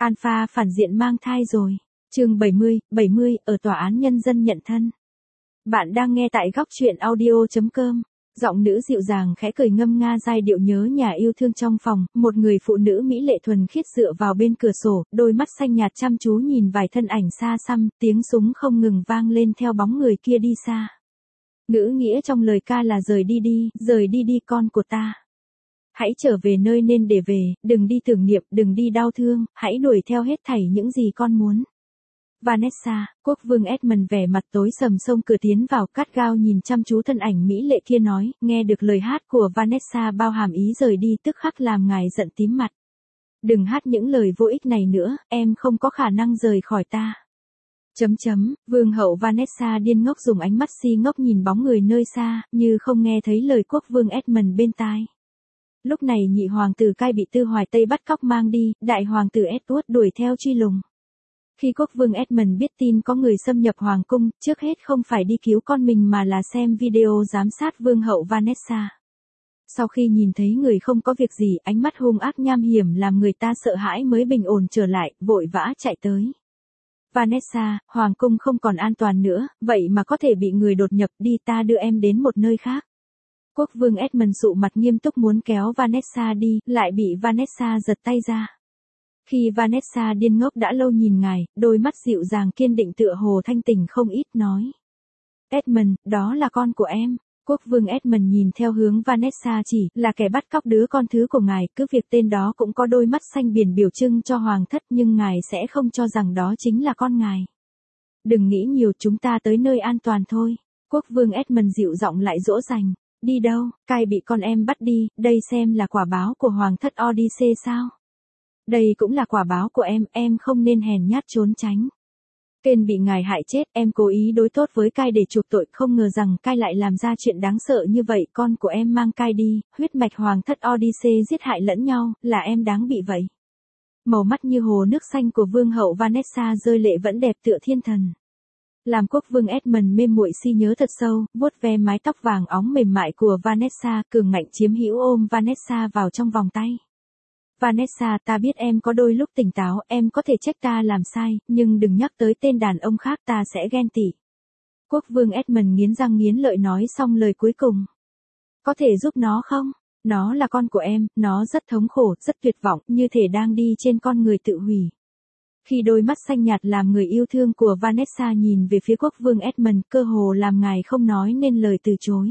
Alpha phản diện mang thai rồi. Chương 70, ở tòa án nhân dân nhận thân. Bạn đang nghe tại góc truyện audio.com. Giọng nữ dịu dàng khẽ cười ngâm nga giai điệu nhớ nhà yêu thương trong phòng, một người phụ nữ mỹ lệ thuần khiết dựa vào bên cửa sổ, đôi mắt xanh nhạt chăm chú nhìn vài thân ảnh xa xăm, tiếng súng không ngừng vang lên theo bóng người kia đi xa. Ngữ nghĩa trong lời ca là rời đi đi con của ta. Hãy trở về nơi nên để về, đừng đi tưởng niệm, đừng đi đau thương, hãy đuổi theo hết thảy những gì con muốn. Vanessa, quốc vương Edmund vẻ mặt tối sầm xông cửa tiến vào, cắt gao nhìn chăm chú thân ảnh mỹ lệ kia nói, nghe được lời hát của Vanessa bao hàm ý rời đi tức khắc làm ngài giận tím mặt. Đừng hát những lời vô ích này nữa, em không có khả năng rời khỏi ta. Vương hậu Vanessa điên ngốc dùng ánh mắt si ngốc nhìn bóng người nơi xa, như không nghe thấy lời quốc vương Edmund bên tai. Lúc này nhị hoàng tử Cai bị Tư Hoài Tây bắt cóc mang đi, đại hoàng tử Edward đuổi theo truy lùng. Khi quốc vương Edmund biết tin có người xâm nhập hoàng cung, trước hết không phải đi cứu con mình mà là xem video giám sát vương hậu Vanessa. Sau khi nhìn thấy người không có việc gì, ánh mắt hung ác nham hiểm làm người ta sợ hãi mới bình ổn trở lại, vội vã chạy tới. Vanessa, hoàng cung không còn an toàn nữa, vậy mà có thể bị người đột nhập, đi ta đưa em đến một nơi khác. Quốc vương Edmund sụ mặt nghiêm túc muốn kéo Vanessa đi, lại bị Vanessa giật tay ra. Khi Vanessa điên ngốc đã lâu nhìn ngài, đôi mắt dịu dàng kiên định tựa hồ thanh tỉnh không ít nói. Edmund, đó là con của em. Quốc vương Edmund nhìn theo hướng Vanessa chỉ, là kẻ bắt cóc đứa con thứ của ngài, cứ việc tên đó cũng có đôi mắt xanh biển biểu trưng cho hoàng thất nhưng ngài sẽ không cho rằng đó chính là con ngài. Đừng nghĩ nhiều, chúng ta tới nơi an toàn thôi. Quốc vương Edmund dịu giọng lại dỗ dành. Đi đâu, Cai bị con em bắt đi, đây xem là quả báo của hoàng thất Odyssey sao? Đây cũng là quả báo của em không nên hèn nhát trốn tránh. Kên bị ngài hại chết, em cố ý đối tốt với Cai để chuộc tội, không ngờ rằng Cai lại làm ra chuyện đáng sợ như vậy, con của em mang Cai đi, huyết mạch hoàng thất Odyssey giết hại lẫn nhau, là em đáng bị vậy. Màu mắt như hồ nước xanh của vương hậu Vanessa rơi lệ vẫn đẹp tựa thiên thần. Làm quốc vương Edmund mê muội si nhớ thật sâu, vuốt ve mái tóc vàng óng mềm mại của Vanessa, cường ngạnh chiếm hữu ôm Vanessa vào trong vòng tay. Vanessa, ta biết em có đôi lúc tỉnh táo, em có thể trách ta làm sai, nhưng đừng nhắc tới tên đàn ông khác, ta sẽ ghen tị. Quốc vương Edmund nghiến răng nghiến lợi nói xong lời cuối cùng. Có thể giúp nó không? Nó là con của em, nó rất thống khổ, rất tuyệt vọng, như thể đang đi trên con người tự hủy. Khi đôi mắt xanh nhạt làm người yêu thương của Vanessa nhìn về phía quốc vương Edmund, cơ hồ làm ngài không nói nên lời từ chối.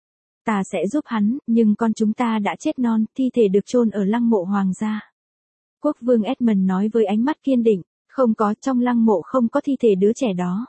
Ta sẽ giúp hắn, nhưng con chúng ta đã chết non, thi thể được chôn ở lăng mộ hoàng gia. Quốc vương Edmund nói với ánh mắt kiên định, không có, trong lăng mộ không có thi thể đứa trẻ đó.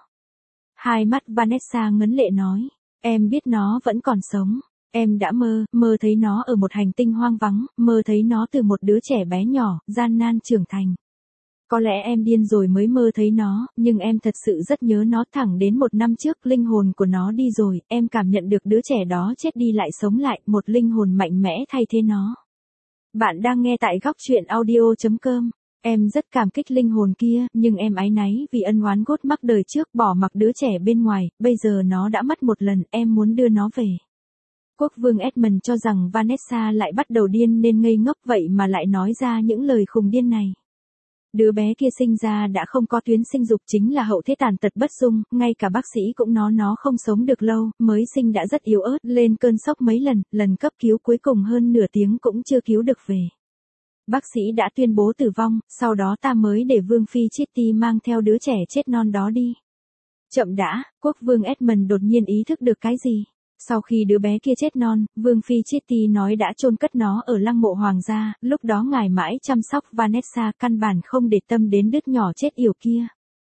Hai mắt Vanessa ngấn lệ nói, em biết nó vẫn còn sống. Em đã mơ thấy nó ở một hành tinh hoang vắng, mơ thấy nó từ một đứa trẻ bé nhỏ, gian nan trưởng thành. Có lẽ em điên rồi mới mơ thấy nó, nhưng em thật sự rất nhớ nó. Thẳng đến 1 năm trước linh hồn của nó đi rồi, em cảm nhận được đứa trẻ đó chết đi lại sống lại, một linh hồn mạnh mẽ thay thế nó. Bạn đang nghe tại góc truyện audio.com. Em rất cảm kích linh hồn kia, nhưng em áy náy vì ân oán gút mắc đời trước, bỏ mặc đứa trẻ bên ngoài, bây giờ nó đã mất một lần, em muốn đưa nó về. Quốc vương Edmund cho rằng Vanessa lại bắt đầu điên nên ngây ngốc, vậy mà lại nói ra những lời khùng điên này. Đứa bé kia sinh ra đã không có tuyến sinh dục, chính là hậu thế tàn tật bất dung, ngay cả bác sĩ cũng nói nó không sống được lâu, mới sinh đã rất yếu ớt, lên cơn sốc mấy lần cấp cứu cuối cùng hơn nửa tiếng cũng chưa cứu được về. Bác sĩ đã tuyên bố tử vong, sau đó ta mới để Vương Phi Chitty mang theo đứa trẻ chết non đó đi. Chậm đã, quốc vương Edmund đột nhiên ý thức được cái gì. Sau khi đứa bé kia chết non, Vương Phi Chitty nói đã chôn cất nó ở lăng mộ hoàng gia, lúc đó ngài mãi chăm sóc Vanessa, căn bản không để tâm đến đứa nhỏ chết yểu kia.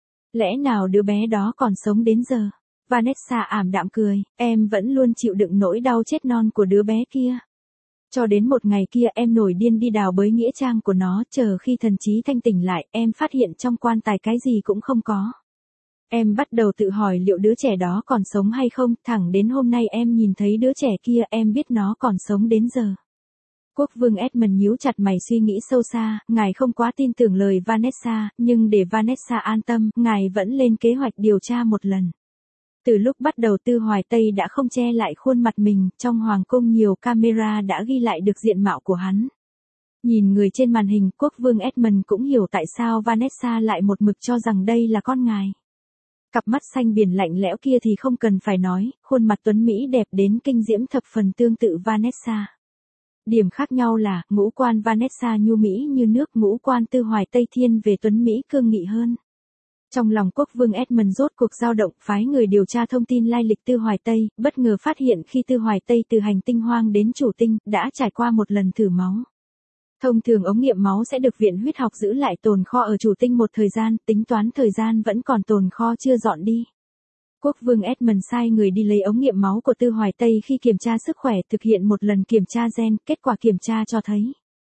Lẽ nào đứa bé đó còn sống đến giờ? Vanessa ảm đạm cười, em vẫn luôn chịu đựng nỗi đau chết non của đứa bé kia. Cho đến một ngày kia em nổi điên đi đào bới nghĩa trang của nó, chờ khi thần trí thanh tỉnh lại, em phát hiện trong quan tài cái gì cũng không có. Em bắt đầu tự hỏi liệu đứa trẻ đó còn sống hay không, thẳng đến hôm nay em nhìn thấy đứa trẻ kia, em biết nó còn sống đến giờ. Quốc vương Edmund nhíu chặt mày suy nghĩ sâu xa, ngài không quá tin tưởng lời Vanessa, nhưng để Vanessa an tâm, ngài vẫn lên kế hoạch điều tra một lần. Từ lúc bắt đầu Tư Hoài Tây đã không che lại khuôn mặt mình, trong hoàng cung nhiều camera đã ghi lại được diện mạo của hắn. Nhìn người trên màn hình, quốc vương Edmund cũng hiểu tại sao Vanessa lại một mực cho rằng đây là con ngài. Cặp mắt xanh biển lạnh lẽo kia thì không cần phải nói, khuôn mặt tuấn Mỹ đẹp đến kinh diễm thập phần tương tự Vanessa. Điểm khác nhau là, ngũ quan Vanessa nhu mỹ như nước, ngũ quan Tư Hoài Tây thiên về tuấn Mỹ cương nghị hơn. Trong lòng quốc vương Edmund rốt cuộc dao động, phái người điều tra thông tin lai lịch Tư Hoài Tây, bất ngờ phát hiện khi Tư Hoài Tây từ hành tinh hoang đến chủ tinh, đã trải qua một lần thử máu. Thông thường ống nghiệm máu sẽ được viện huyết học giữ lại tồn kho ở chủ tinh một thời gian, tính toán thời gian vẫn còn tồn kho chưa dọn đi. Quốc vương Edmund sai người đi lấy ống nghiệm máu của Tư Hoài Tây khi kiểm tra sức khỏe, thực hiện một lần kiểm tra gen, kết quả kiểm tra cho thấy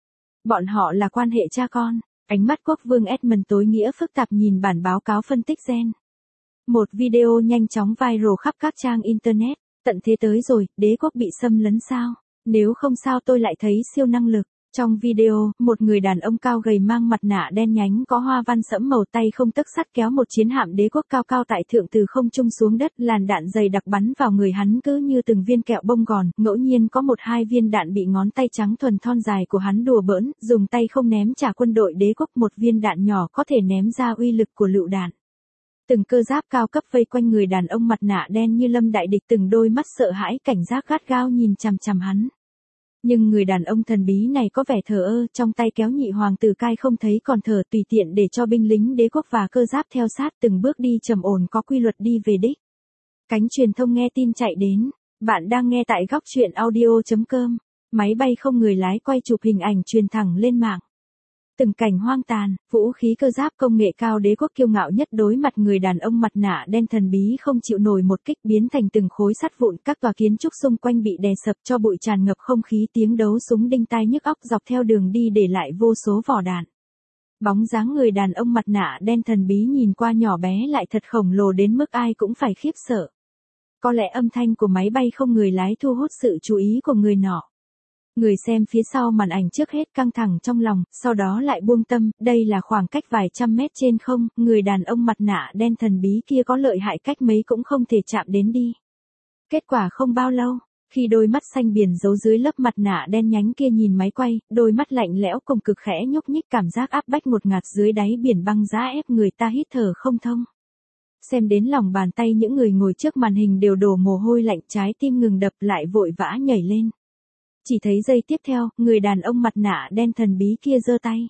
bọn họ là quan hệ cha con. Ánh mắt quốc vương Edmund tối nghĩa phức tạp nhìn bản báo cáo phân tích gen. Một video nhanh chóng viral khắp các trang internet. Tận thế tới rồi, đế quốc bị xâm lấn sao? Nếu không sao tôi lại thấy siêu năng lực. Trong video, một người đàn ông cao gầy mang mặt nạ đen nhánh có hoa văn sẫm màu, tay không tấc sắt kéo một chiến hạm đế quốc cao cao tại thượng từ không trung xuống đất, làn đạn dày đặc bắn vào người hắn cứ như từng viên kẹo bông gòn, ngẫu nhiên có một hai viên đạn bị ngón tay trắng thuần thon dài của hắn đùa bỡn, dùng tay không ném trả quân đội đế quốc, một viên đạn nhỏ có thể ném ra uy lực của lựu đạn. Từng cơ giáp cao cấp vây quanh người đàn ông mặt nạ đen như lâm đại địch, từng đôi mắt sợ hãi cảnh giác gắt gao nhìn chằm chằm hắn. Nhưng người đàn ông thần bí này có vẻ thờ ơ, trong tay kéo nhị hoàng tử cai không thấy còn thở, tùy tiện để cho binh lính đế quốc và cơ giáp theo sát, từng bước đi trầm ổn có quy luật đi về đích. Cánh truyền thông nghe tin chạy đến. Bạn đang nghe tại góc truyện audio.com. Máy bay không người lái quay chụp hình ảnh truyền thẳng lên mạng. Từng cảnh hoang tàn, vũ khí cơ giáp công nghệ cao đế quốc kiêu ngạo nhất đối mặt người đàn ông mặt nạ đen thần bí không chịu nổi một kích, biến thành từng khối sắt vụn, các tòa kiến trúc xung quanh bị đè sập, cho bụi tràn ngập không khí, tiếng đấu súng đinh tai nhức óc dọc theo đường đi để lại vô số vỏ đạn. Bóng dáng người đàn ông mặt nạ đen thần bí nhìn qua nhỏ bé lại thật khổng lồ đến mức ai cũng phải khiếp sợ. Có lẽ âm thanh của máy bay không người lái thu hút sự chú ý của người nọ. Người xem phía sau màn ảnh trước hết căng thẳng trong lòng, sau đó lại buông tâm, đây là khoảng cách vài trăm mét trên không, người đàn ông mặt nạ đen thần bí kia có lợi hại cách mấy cũng không thể chạm đến đi. Kết quả không bao lâu, khi đôi mắt xanh biển giấu dưới lớp mặt nạ đen nhánh kia nhìn máy quay, đôi mắt lạnh lẽo cùng cực khẽ nhúc nhích, cảm giác áp bách ngột ngạt dưới đáy biển băng giá ép người ta hít thở không thông. Xem đến lòng bàn tay những người ngồi trước màn hình đều đổ mồ hôi lạnh, trái tim ngừng đập lại vội vã nhảy lên. Chỉ thấy giây tiếp theo, người đàn ông mặt nạ đen thần bí kia giơ tay.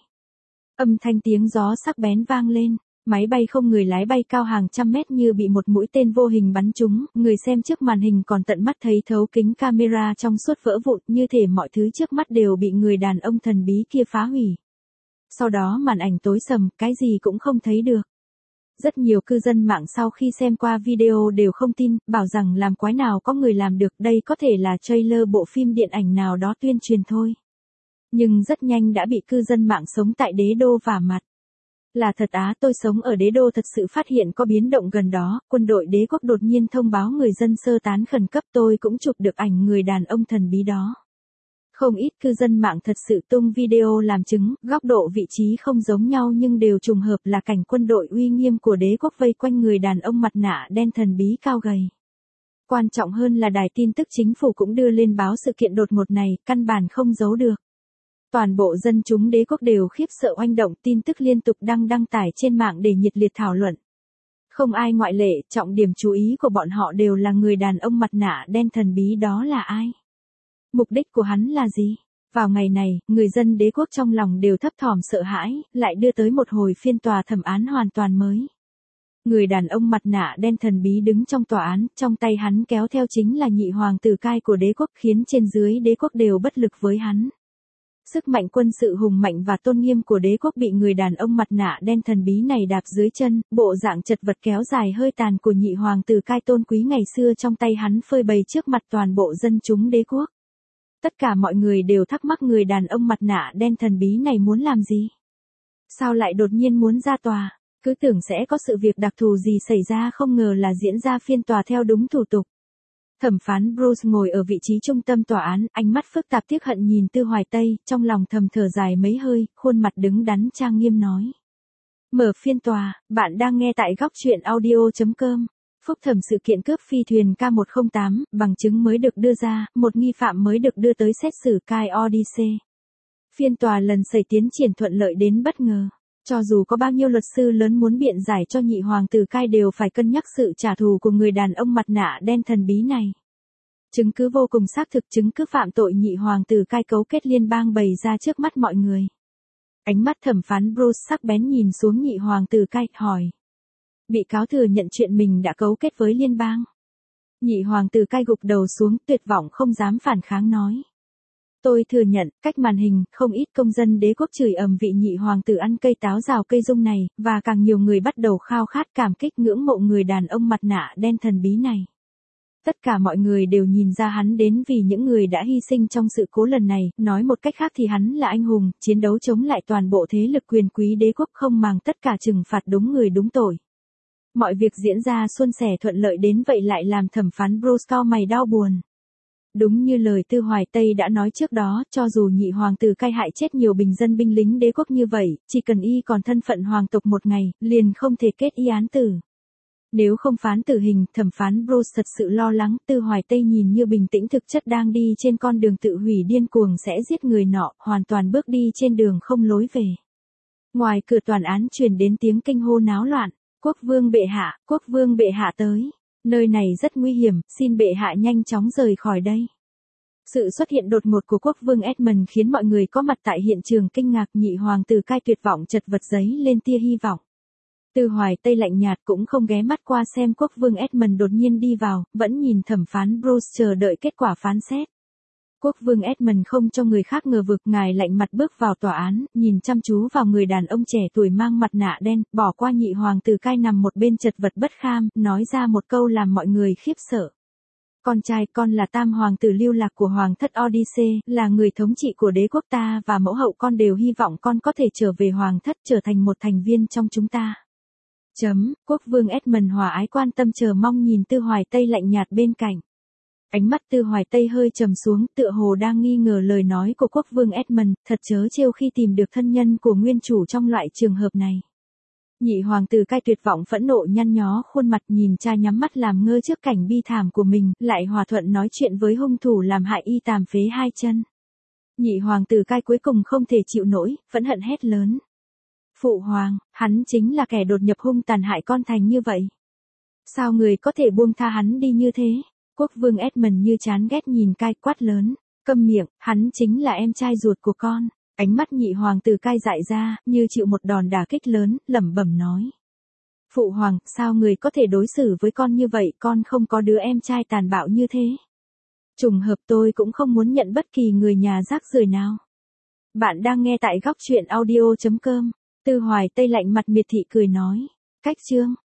Âm thanh tiếng gió sắc bén vang lên, máy bay không người lái bay cao hàng trăm mét như bị một mũi tên vô hình bắn trúng, người xem trước màn hình còn tận mắt thấy thấu kính camera trong suốt vỡ vụn, như thể mọi thứ trước mắt đều bị người đàn ông thần bí kia phá hủy. Sau đó màn ảnh tối sầm, cái gì cũng không thấy được. Rất nhiều cư dân mạng sau khi xem qua video đều không tin, bảo rằng làm quái nào có người làm được, đây có thể là trailer bộ phim điện ảnh nào đó tuyên truyền thôi. Nhưng rất nhanh đã bị cư dân mạng sống tại đế đô vả mặt. Là thật á, tôi sống ở đế đô thật sự phát hiện có biến động gần đó, quân đội đế quốc đột nhiên thông báo người dân sơ tán khẩn cấp, tôi cũng chụp được ảnh người đàn ông thần bí đó. Không ít cư dân mạng thật sự tung video làm chứng, góc độ vị trí không giống nhau nhưng đều trùng hợp là cảnh quân đội uy nghiêm của đế quốc vây quanh người đàn ông mặt nạ đen thần bí cao gầy. Quan trọng hơn là đài tin tức chính phủ cũng đưa lên báo sự kiện đột ngột này, căn bản không giấu được. Toàn bộ dân chúng đế quốc đều khiếp sợ oanh động, tin tức liên tục đăng tải trên mạng để nhiệt liệt thảo luận. Không ai ngoại lệ, trọng điểm chú ý của bọn họ đều là người đàn ông mặt nạ đen thần bí đó là ai. Mục đích của hắn là gì? Vào ngày này, người dân đế quốc trong lòng đều thấp thỏm sợ hãi, lại đưa tới một hồi phiên tòa thẩm án hoàn toàn mới. Người đàn ông mặt nạ đen thần bí đứng trong tòa án, trong tay hắn kéo theo chính là nhị hoàng tử cai của đế quốc, khiến trên dưới đế quốc đều bất lực với hắn. Sức mạnh quân sự hùng mạnh và tôn nghiêm của đế quốc bị người đàn ông mặt nạ đen thần bí này đạp dưới chân, bộ dạng chật vật kéo dài hơi tàn của nhị hoàng tử cai tôn quý ngày xưa trong tay hắn phơi bày trước mặt toàn bộ dân chúng đế quốc. Tất cả mọi người đều thắc mắc người đàn ông mặt nạ đen thần bí này muốn làm gì? Sao lại đột nhiên muốn ra tòa? Cứ tưởng sẽ có sự việc đặc thù gì xảy ra, không ngờ là diễn ra phiên tòa theo đúng thủ tục. Thẩm phán Bruce ngồi ở vị trí trung tâm tòa án, ánh mắt phức tạp tiếc hận nhìn Tư Hoài Tây, trong lòng thầm thở dài mấy hơi, khuôn mặt đứng đắn trang nghiêm nói. Mở phiên tòa, bạn đang nghe tại góc truyện audio.com. Phúc thẩm sự kiện cướp phi thuyền K108, bằng chứng mới được đưa ra, một nghi phạm mới được đưa tới xét xử Kai Odyssey. Phiên tòa lần xảy tiến triển thuận lợi đến bất ngờ. Cho dù có bao nhiêu luật sư lớn muốn biện giải cho nhị hoàng tử Cai đều phải cân nhắc sự trả thù của người đàn ông mặt nạ đen thần bí này. Chứng cứ vô cùng xác thực, chứng cứ phạm tội nhị hoàng tử Cai cấu kết liên bang bày ra trước mắt mọi người. Ánh mắt thẩm phán Bruce sắc bén nhìn xuống nhị hoàng tử Cai, hỏi. Bị cáo thừa nhận chuyện mình đã cấu kết với liên bang. Nhị hoàng tử Cai gục đầu xuống, tuyệt vọng không dám phản kháng nói. Tôi thừa nhận, cách màn hình, không ít công dân đế quốc chửi ầm vị nhị hoàng tử ăn cây táo rào cây dung này, và càng nhiều người bắt đầu khao khát cảm kích ngưỡng mộ người đàn ông mặt nạ đen thần bí này. Tất cả mọi người đều nhìn ra hắn đến vì những người đã hy sinh trong sự cố lần này, nói một cách khác thì hắn là anh hùng, chiến đấu chống lại toàn bộ thế lực quyền quý đế quốc không màng tất cả trừng phạt đúng người đúng tội. Mọi việc diễn ra suôn sẻ thuận lợi đến vậy lại làm thẩm phán Bruce cau mày đau buồn. Đúng như lời Tư Hoài Tây đã nói trước đó, cho dù nhị hoàng tử Cai hại chết nhiều bình dân binh lính đế quốc như vậy, chỉ cần y còn thân phận hoàng tộc một ngày, liền không thể kết y án tử. Nếu không phán tử hình, thẩm phán Bruce thật sự lo lắng, Tư Hoài Tây nhìn như bình tĩnh thực chất đang đi trên con đường tự hủy điên cuồng sẽ giết người nọ, hoàn toàn bước đi trên đường không lối về. Ngoài cửa tòa án truyền đến tiếng kinh hô náo loạn, quốc vương bệ hạ tới. Nơi này rất nguy hiểm, xin bệ hạ nhanh chóng rời khỏi đây. Sự xuất hiện đột ngột của quốc vương Edmund khiến mọi người có mặt tại hiện trường kinh ngạc, nhị hoàng tử Cai tuyệt vọng chật vật giấy lên tia hy vọng. Tư Hoài Tây lạnh nhạt cũng không ghé mắt qua xem quốc vương Edmund đột nhiên đi vào, vẫn nhìn thẩm phán Bruce chờ đợi kết quả phán xét. Quốc vương Edmund không cho người khác ngờ vực, ngài lạnh mặt bước vào tòa án, nhìn chăm chú vào người đàn ông trẻ tuổi mang mặt nạ đen, bỏ qua nhị hoàng tử Cai nằm một bên chật vật bất kham, nói ra một câu làm mọi người khiếp sợ. Con trai con là tam hoàng tử lưu lạc của hoàng thất Odyssey, là người thống trị của đế quốc ta và mẫu hậu con đều hy vọng con có thể trở về hoàng thất trở thành một thành viên trong chúng ta. Quốc vương Edmund hòa ái quan tâm chờ mong nhìn Tư Hoài Tây lạnh nhạt bên cạnh. Ánh mắt Tư Hoài Tây hơi trầm xuống, tựa hồ đang nghi ngờ lời nói của quốc vương Edmund, thật trớ trêu khi tìm được thân nhân của nguyên chủ trong loại trường hợp này. Nhị hoàng tử Cai tuyệt vọng phẫn nộ nhăn nhó khuôn mặt nhìn cha nhắm mắt làm ngơ trước cảnh bi thảm của mình, lại hòa thuận nói chuyện với hung thủ làm hại y tàn phế hai chân. Nhị hoàng tử Cai cuối cùng không thể chịu nổi, phẫn hận hét lớn. Phụ hoàng, hắn chính là kẻ đột nhập hung tàn hại con thành như vậy. Sao người có thể buông tha hắn đi như thế? Quốc vương Edmund như chán ghét nhìn Cai quát lớn, câm miệng, hắn chính là em trai ruột của con. Ánh mắt nhị hoàng tử Cai dại ra, như chịu một đòn đả kích lớn, lẩm bẩm nói. Phụ hoàng, sao người có thể đối xử với con như vậy, con không có đứa em trai tàn bạo như thế. Trùng hợp tôi cũng không muốn nhận bất kỳ người nhà rác rưởi nào. Bạn đang nghe tại góc truyện audio.com. Tư Hoài Tây lạnh mặt miệt thị cười nói. Cách chương.